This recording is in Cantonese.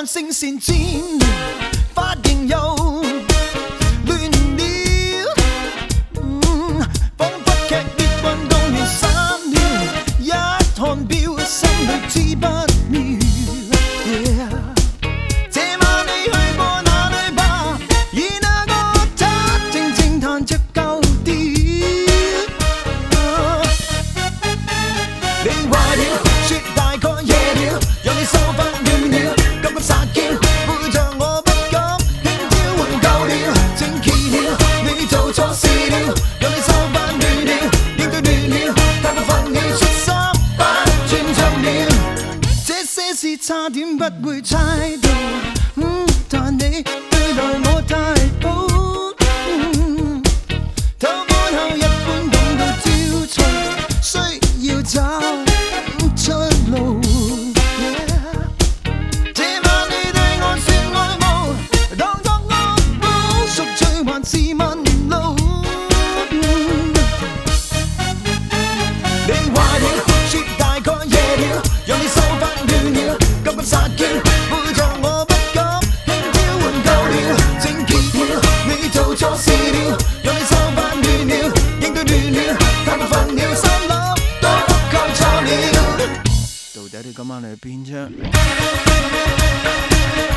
聲線尖，髮型又亂了，彷彿劇烈運動員散了，一看表心裏知不妙。這晚你去過哪裏吧？而那個他靜靜彈着舊調。你壞了，說大概夜了，讓你手不亂了，感覺撒嬌，背着我不敢輕佻換舊了，正奇了，你做錯事了，讓你手不亂了，應對亂了，太過分了，出心不尊重了，這些事差點不會猜到，但你對待我太好，偷看後一般感到焦躁，需要找出路。這晚你對我說愛慕，當作我補贖罪還是問路？你壞了，說大概夜了，讓你手不亂了，感覺撒嬌，背着我不敢輕佻換舊了，正奇了，你做錯事了，讓你手不亂了，應對亂了，太過分了，心諗都夠錯了。到底你今晚去邊啫？